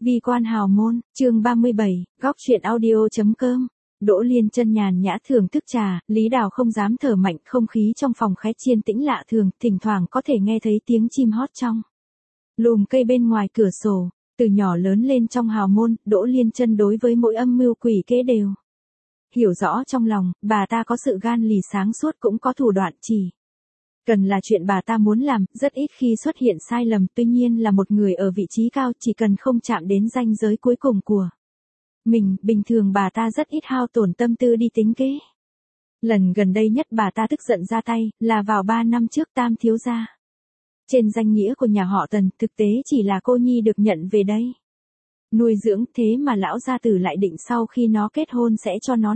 Vi quan hào môn, chương 37, góc truyện audio.com. Đỗ Liên chân nhàn nhã thưởng thức trà, Lý Đào không dám thở mạnh, không khí trong phòng khách chiên tĩnh lạ thường, thỉnh thoảng có thể nghe thấy tiếng chim hót trong lùm cây bên ngoài cửa sổ. Từ nhỏ lớn lên trong hào môn, Đỗ Liên chân đối với mỗi âm mưu quỷ kế đều hiểu rõ trong lòng, bà ta có sự gan lì sáng suốt cũng có thủ đoạn chỉ cần là chuyện bà ta muốn làm, rất ít khi xuất hiện sai lầm, tuy nhiên là một người ở vị trí cao, chỉ cần không chạm đến ranh giới cuối cùng của mình, bình thường bà ta rất ít hao tổn tâm tư đi tính kế. Lần gần đây nhất bà ta tức giận ra tay, là vào 3 năm trước Tam thiếu gia. Trên danh nghĩa của nhà họ Tần, thực tế chỉ là cô nhi được nhận về đây nuôi dưỡng, thế mà lão gia tử lại định sau khi nó kết hôn sẽ cho nó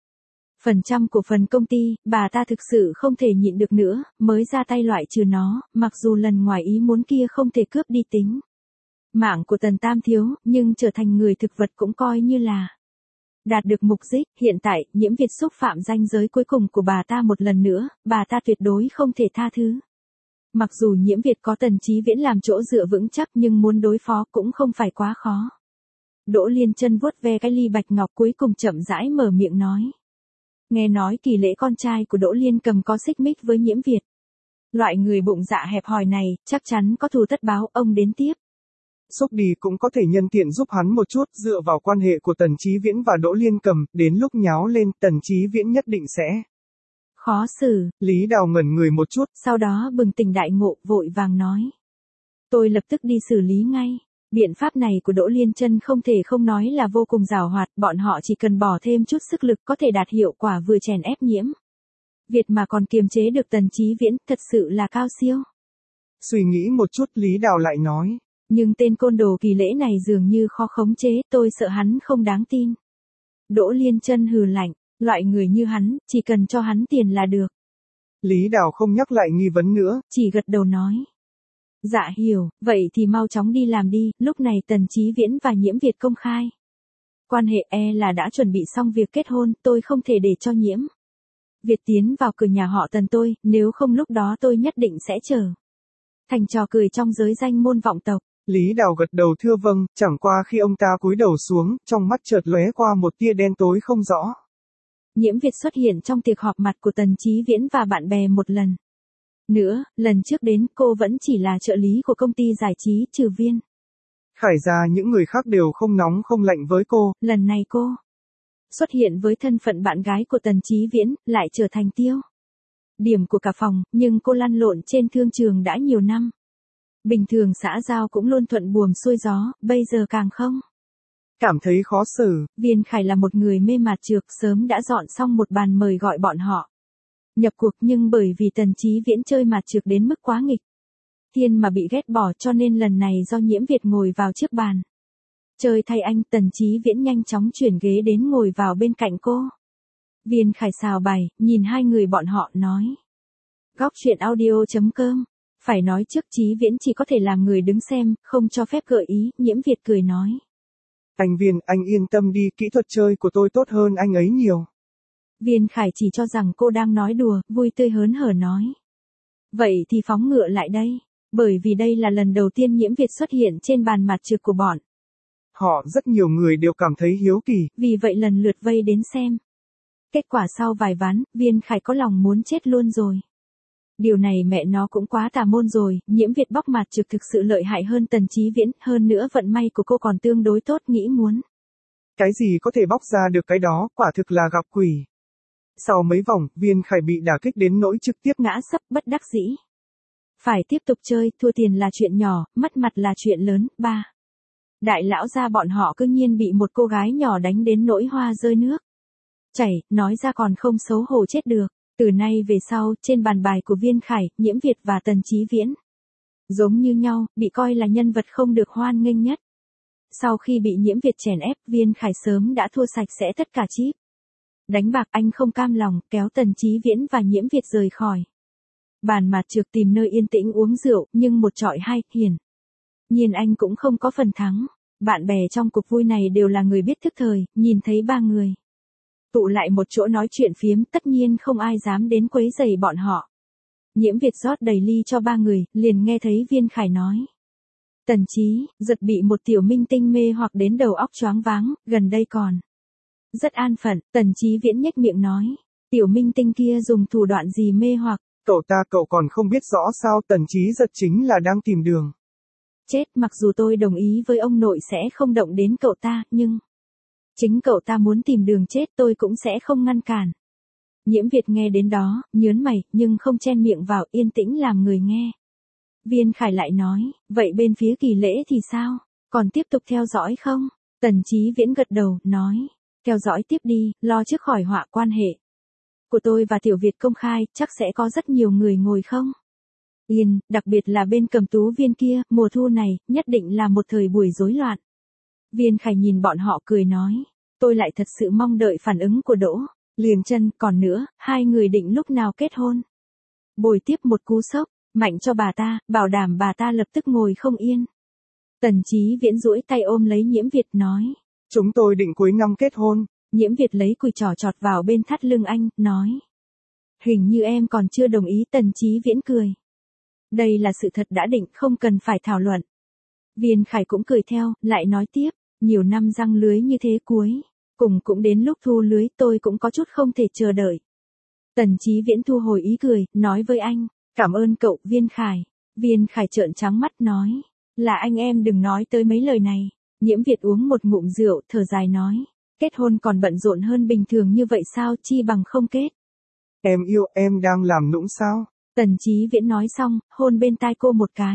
5% của phần công ty, bà ta thực sự không thể nhịn được nữa, mới ra tay loại trừ nó, mặc dù lần ngoài ý muốn kia không thể cướp đi tính mạng của Tần Tam thiếu, nhưng trở thành người thực vật cũng coi như là đạt được mục đích. Hiện tại, Nhiễm Việt xúc phạm ranh giới cuối cùng của bà ta một lần nữa, bà ta tuyệt đối không thể tha thứ. Mặc dù Nhiễm Việt có Tần Chí Viễn làm chỗ dựa vững chắc nhưng muốn đối phó cũng không phải quá khó. Đỗ Liên chân vuốt ve cái ly bạch ngọc cuối cùng chậm rãi mở miệng nói. Nghe nói Kỳ Lễ con trai của Đỗ Liên Cầm có xích mích với Nhiễm Việt. Loại người bụng dạ hẹp hòi này, chắc chắn có thù tất báo, ông đến tiếp. Xúc đi cũng có thể nhân tiện giúp hắn một chút, dựa vào quan hệ của Tần Chí Viễn và Đỗ Liên Cầm, đến lúc nháo lên, Tần Chí Viễn nhất định sẽ khó xử. Lý Đào ngẩn người một chút, sau đó bừng tỉnh đại ngộ, vội vàng nói. Tôi lập tức đi xử lý ngay. Biện pháp này của Đỗ Liên chân không thể không nói là vô cùng giàu hoạt, bọn họ chỉ cần bỏ thêm chút sức lực có thể đạt hiệu quả vừa chèn ép Nhiễm Việt mà còn kiềm chế được Tần Chí Viễn, thật sự là cao siêu. Suy nghĩ một chút, Lý Đào lại nói. Nhưng tên côn đồ Kỳ Lễ này dường như khó khống chế, tôi sợ hắn không đáng tin. Đỗ Liên chân hừ lạnh, loại người như hắn, chỉ cần cho hắn tiền là được. Lý Đào không nhắc lại nghi vấn nữa, chỉ gật đầu nói. Dạ hiểu, vậy thì mau chóng đi làm đi, lúc này Tần Chí Viễn và Nhiễm Việt công khai quan hệ là đã chuẩn bị xong việc kết hôn, tôi không thể để cho Nhiễm Việt tiến vào cửa nhà họ Tần tôi, nếu không lúc đó tôi nhất định sẽ trở thành trò cười trong giới danh môn vọng tộc. Lý Đào gật đầu thưa vâng, chẳng qua khi ông ta cúi đầu xuống, trong mắt chợt lóe qua một tia đen tối không rõ. Nhiễm Việt xuất hiện trong tiệc họp mặt của Tần Chí Viễn và bạn bè một lần nữa, lần trước đến cô vẫn chỉ là trợ lý của công ty giải trí trừ Viên Khải ra, những người khác đều không nóng không lạnh với cô. Lần này cô xuất hiện với thân phận bạn gái của Tần Chí Viễn, lại trở thành tiêu điểm của cả phòng, nhưng cô lăn lộn trên thương trường đã nhiều năm. Bình thường xã giao cũng luôn thuận buồm xuôi gió, bây giờ càng không cảm thấy khó xử. Viên Khải là một người mê mạt trược, sớm đã dọn xong một bàn mời gọi bọn họ nhập cuộc, nhưng bởi vì Tần Chí Viễn chơi mạt trược đến mức quá nghịch thiên mà bị ghét bỏ, cho nên lần này do Nhiễm Việt ngồi vào trước bàn chơi thay anh, Tần Chí Viễn nhanh chóng chuyển ghế đến ngồi vào bên cạnh cô. Viên Khải xào bài, nhìn hai người bọn họ nói. Góc truyện audio.com. Phải nói trước Chí Viễn chỉ có thể làm người đứng xem, không cho phép gợi ý, Nhiễm Việt cười nói. Anh Viên, anh yên tâm đi, kỹ thuật chơi của tôi tốt hơn anh ấy nhiều. Viên Khải chỉ cho rằng cô đang nói đùa, vui tươi hớn hở nói. Vậy thì phóng ngựa lại đây, bởi vì đây là lần đầu tiên Nhiễm Việt xuất hiện trên bàn mặt trược của bọn họ, rất nhiều người đều cảm thấy hiếu kỳ, vì vậy lần lượt vây đến xem. Kết quả sau vài ván, Viên Khải có lòng muốn chết luôn rồi. Điều này mẹ nó cũng quá tà môn rồi, Nhiễm Việt bóc mặt trực thực sự lợi hại hơn Tần Chí Viễn, hơn nữa vận may của cô còn tương đối tốt, nghĩ muốn. Cái gì có thể bóc ra được cái đó, quả thực là gặp quỷ. Sau mấy vòng, Viên Khải bị đả kích đến nỗi trực tiếp ngã sấp, bất đắc dĩ. Phải tiếp tục chơi, thua tiền là chuyện nhỏ, mất mặt là chuyện lớn. Đại lão gia bọn họ cứ nhiên bị một cô gái nhỏ đánh đến nỗi hoa rơi nước chảy, nói ra còn không xấu hổ chết được. Từ nay về sau, trên bàn bài của Viên Khải, Nhiễm Việt và Tần Chí Viễn giống như nhau, bị coi là nhân vật không được hoan nghênh nhất. Sau khi bị Nhiễm Việt chèn ép, Viên Khải sớm đã thua sạch sẽ tất cả chip đánh bạc, anh không cam lòng, kéo Tần Chí Viễn và Nhiễm Việt rời khỏi bàn mặt trược tìm nơi yên tĩnh uống rượu, nhưng một trọi hai, hiển nhiên anh cũng không có phần thắng. Bạn bè trong cuộc vui này đều là người biết thức thời, nhìn thấy ba người tụ lại một chỗ nói chuyện phiếm, tất nhiên không ai dám đến quấy rầy bọn họ. Nhiễm Việt rót đầy ly cho ba người, liền nghe thấy Viên Khải nói. Tần Chí, giật bị một tiểu minh tinh mê hoặc đến đầu óc choáng váng, gần đây còn. Rất an phận, Tần Chí Viễn nhếch miệng nói. Tiểu minh tinh kia dùng thủ đoạn gì mê hoặc? Cậu còn không biết rõ sao? Tần Chí giật chính là đang tìm đường. Chết, mặc dù tôi đồng ý với ông nội sẽ không động đến cậu ta, nhưng chính cậu ta muốn tìm đường chết tôi cũng sẽ không ngăn cản. Nhiễm Việt nghe đến đó, nhớn mày, nhưng không chen miệng vào, yên tĩnh làm người nghe. Viên Khải lại nói, vậy bên phía Kỳ Lễ thì sao? Còn tiếp tục theo dõi không? Tần Chí Viễn gật đầu, nói, theo dõi tiếp đi, lo trước khỏi họa quan hệ của tôi và Tiểu Việt công khai, chắc sẽ có rất nhiều người ngồi không? Yên, đặc biệt là bên Cầm Tú Viên kia, mùa thu này, nhất định là một thời buổi rối loạn. Viên Khải nhìn bọn họ cười nói, tôi lại thật sự mong đợi phản ứng của Đỗ Liền Chân, còn nữa, hai người định lúc nào kết hôn? Bồi tiếp một cú sốc mạnh cho bà ta, bảo đảm bà ta lập tức ngồi không yên. Tần Chí Viễn duỗi tay ôm lấy Nhiễm Việt nói, chúng tôi định cuối năm kết hôn. Nhiễm Việt lấy cùi trò chọt vào bên thắt lưng anh, nói, hình như em còn chưa đồng ý. Tần Chí Viễn cười, đây là sự thật đã định, không cần phải thảo luận. Viên Khải cũng cười theo, lại nói tiếp, nhiều năm răng lưới như thế cuối cùng cũng đến lúc thu lưới, tôi cũng có chút không thể chờ đợi. Tần Chí Viễn thu hồi ý cười, nói với anh, cảm ơn cậu, Viên Khải. Viên Khải trợn trắng mắt nói, là anh em đừng nói tới mấy lời này. Nhiễm Việt uống một ngụm rượu, thở dài nói, kết hôn còn bận rộn hơn bình thường như vậy sao, chi bằng không kết. Em yêu, em đang làm nũng sao? Tần Chí Viễn nói xong, hôn bên tai cô một cái.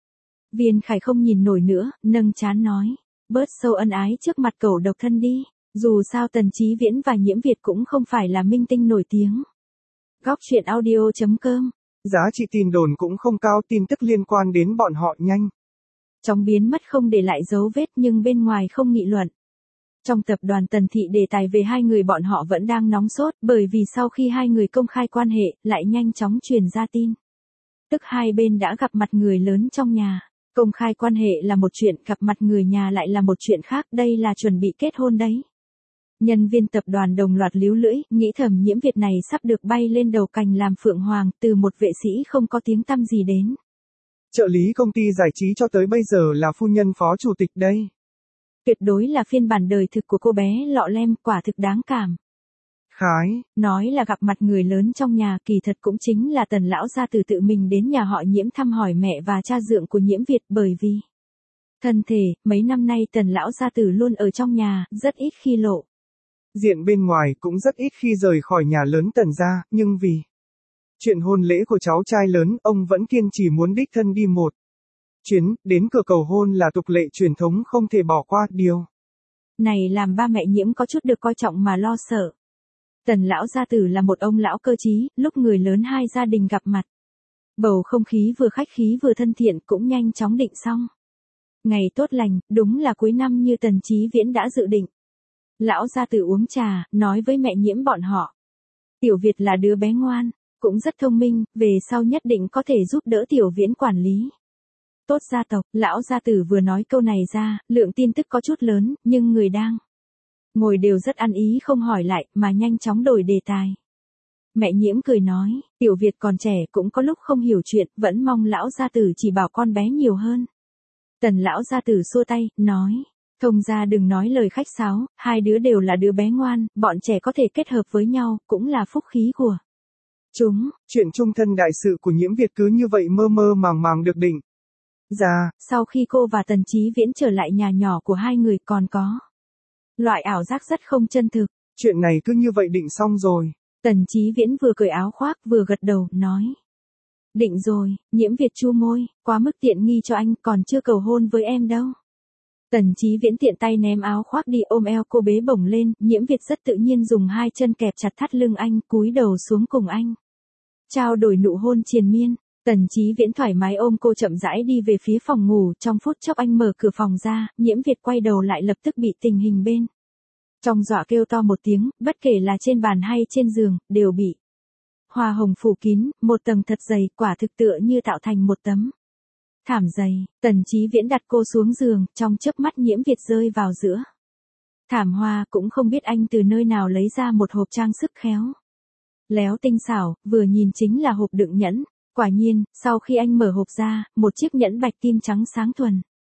Viên Khải không nhìn nổi nữa, nâng trán nói, bớt sâu ân ái trước mặt cậu độc thân đi. Dù sao Tần Chí Viễn và Nhiễm Việt cũng không phải là minh tinh nổi tiếng. Góc truyện audio.com. Giá trị tin đồn cũng không cao, tin tức liên quan đến bọn họ nhanh chóng biến mất không để lại dấu vết, nhưng bên ngoài không nghị luận. Trong tập đoàn Tần Thị, đề tài về hai người bọn họ vẫn đang nóng sốt, bởi vì sau khi hai người công khai quan hệ, lại nhanh chóng truyền ra tin. Tức hai bên đã gặp mặt người lớn trong nhà. Công khai quan hệ là một chuyện, gặp mặt người nhà lại là một chuyện khác, đây là chuẩn bị kết hôn đấy. Nhân viên tập đoàn đồng loạt líu lưỡi, nghĩ thầm Nhiễm Việt này sắp được bay lên đầu cành làm phượng hoàng, từ một vệ sĩ không có tiếng tăm gì đến trợ lý công ty giải trí cho tới bây giờ là phu nhân phó chủ tịch đây. Tuyệt đối là phiên bản đời thực của cô bé lọ lem, quả thực đáng cảm. Khái, nói là gặp mặt người lớn trong nhà, kỳ thật cũng chính là Tần lão gia tử tự mình đến nhà họ Nhiễm thăm hỏi mẹ và cha dượng của Nhiễm Việt, bởi vì thân thể, mấy năm nay Tần lão gia tử luôn ở trong nhà, rất ít khi lộ diện bên ngoài, cũng rất ít khi rời khỏi nhà lớn Tần gia, nhưng vì chuyện hôn lễ của cháu trai lớn, ông vẫn kiên trì muốn đích thân đi một chuyến, đến cửa cầu hôn là tục lệ truyền thống không thể bỏ qua, điều này làm ba mẹ Nhiễm có chút được coi trọng mà lo sợ. Tần lão gia tử là một ông lão cơ trí, lúc người lớn hai gia đình gặp mặt, bầu không khí vừa khách khí vừa thân thiện, cũng nhanh chóng định xong. Ngày tốt lành, đúng là cuối năm như Tần Chí Viễn đã dự định. Lão gia tử uống trà, nói với mẹ Nhiễm bọn họ, Tiểu Việt là đứa bé ngoan, cũng rất thông minh, về sau nhất định có thể giúp đỡ Tiểu Viễn quản lý tốt gia tộc. Lão gia tử vừa nói câu này ra, lượng tin tức có chút lớn, nhưng người đang ngồi đều rất ăn ý, không hỏi lại, mà nhanh chóng đổi đề tài. Mẹ Nhiễm cười nói, Tiểu Việt còn trẻ, cũng có lúc không hiểu chuyện, vẫn mong lão gia tử chỉ bảo con bé nhiều hơn. Tần lão gia tử xua tay, nói, thông gia đừng nói lời khách sáo, hai đứa đều là đứa bé ngoan, bọn trẻ có thể kết hợp với nhau, cũng là phúc khí của chúng. Chuyện chung thân đại sự của Nhiễm Việt cứ như vậy mơ mơ màng màng được định ra. Sau khi cô và Tần Chí Viễn trở lại nhà nhỏ của hai người, còn có loại ảo giác rất không chân thực. Chuyện này cứ như vậy định xong rồi. Tần Chí Viễn vừa cởi áo khoác vừa gật đầu, nói, định rồi. Nhiễm Việt chu môi, quá mức tiện nghi cho anh, còn chưa cầu hôn với em đâu. Tần Chí Viễn tiện tay ném áo khoác đi, ôm eo cô bế bổng lên, Nhiễm Việt rất tự nhiên dùng hai chân kẹp chặt thắt lưng anh, cúi đầu xuống cùng anh trao đổi nụ hôn triền miên. Tần Chí Viễn thoải mái ôm cô chậm rãi đi về phía phòng ngủ, trong phút chốc anh mở cửa phòng ra, Nhiễm Việt quay đầu lại lập tức bị tình hình bên trong dọa kêu to một tiếng, bất kể là trên bàn hay trên giường, đều bị hoa hồng phủ kín, một tầng thật dày, quả thực tựa như tạo thành một tấm thảm dày. Tần Chí Viễn đặt cô xuống giường, trong chớp mắt Nhiễm Việt rơi vào giữa thảm hoa, cũng không biết anh từ nơi nào lấy ra một hộp trang sức khéo léo tinh xảo, vừa nhìn chính là hộp đựng nhẫn. Quả nhiên, sau khi anh mở hộp ra, một chiếc nhẫn bạch kim trắng sáng thuần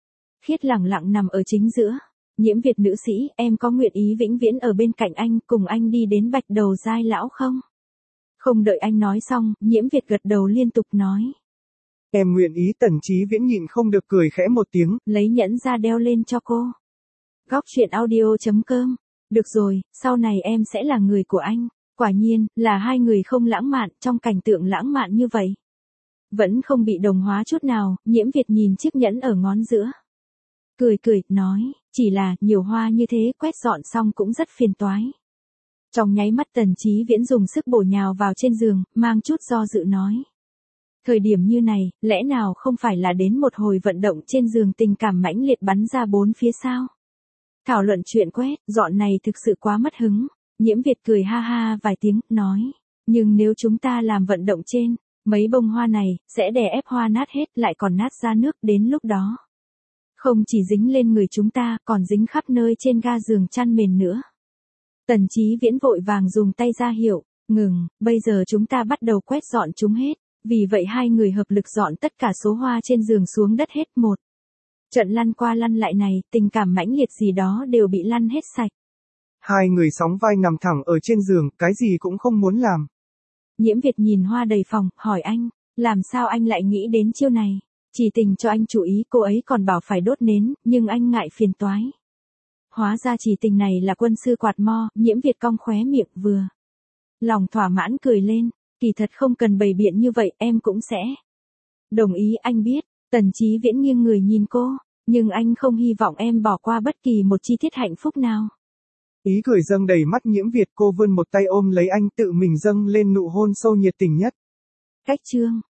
khiết lẳng lặng nằm ở chính giữa. Nhiễm Việt nữ sĩ, em có nguyện ý vĩnh viễn ở bên cạnh anh, cùng anh đi đến bạch đầu giai lão không? Không đợi anh nói xong, Nhiễm Việt gật đầu liên tục nói. Em nguyện ý. Tần Chí Viễn nhịn không được cười khẽ một tiếng. Lấy nhẫn ra đeo lên cho cô. Góc truyện audio.com. Được rồi, sau này em sẽ là người của anh. Quả nhiên, là hai người không lãng mạn, trong cảnh tượng lãng mạn như vậy. Vẫn không bị đồng hóa chút nào, Nhiễm Việt nhìn chiếc nhẫn ở ngón giữa. Cười cười, nói, chỉ là, nhiều hoa như thế, quét dọn xong cũng rất phiền toái. Trong nháy mắt Tần Chí Viễn dùng sức bổ nhào vào trên giường, mang chút do dự nói. Thời điểm như này, lẽ nào không phải là đến một hồi vận động trên giường tình cảm mãnh liệt bắn ra bốn phía sao? Thảo luận chuyện quét, dọn này thực sự quá mất hứng. Nhiễm Việt cười ha ha vài tiếng, nói. Nhưng nếu chúng ta làm vận động trên, mấy bông hoa này, sẽ đè ép hoa nát hết lại còn nát ra nước đến lúc đó. Không chỉ dính lên người chúng ta, còn dính khắp nơi trên ga giường chăn mền nữa. Tần Chí Viễn vội vàng dùng tay ra hiệu, ngừng, bây giờ chúng ta bắt đầu quét dọn chúng hết. Vì vậy hai người hợp lực dọn tất cả số hoa trên giường xuống đất hết một. Trận lăn qua lăn lại này, tình cảm mãnh liệt gì đó đều bị lăn hết sạch. Hai người sóng vai nằm thẳng ở trên giường, cái gì cũng không muốn làm. Nhiễm Việt nhìn hoa đầy phòng, hỏi anh, làm sao anh lại nghĩ đến chiêu này? Chỉ tình cho anh chú ý, cô ấy còn bảo phải đốt nến, nhưng anh ngại phiền toái. Hóa ra chỉ tình này là quân sư quạt mo, Nhiễm Việt cong khóe miệng vừa. Lòng thỏa mãn cười lên, kỳ thật không cần bày biện như vậy, em cũng sẽ. Đồng ý anh biết, Tần Chí Viễn nghiêng người nhìn cô, nhưng anh không hy vọng em bỏ qua bất kỳ một chi tiết hạnh phúc nào. Ý cười dâng đầy mắt Nhiễm Việt, cô vươn một tay ôm lấy anh, tự mình dâng lên nụ hôn sâu nhiệt tình nhất. Cách chương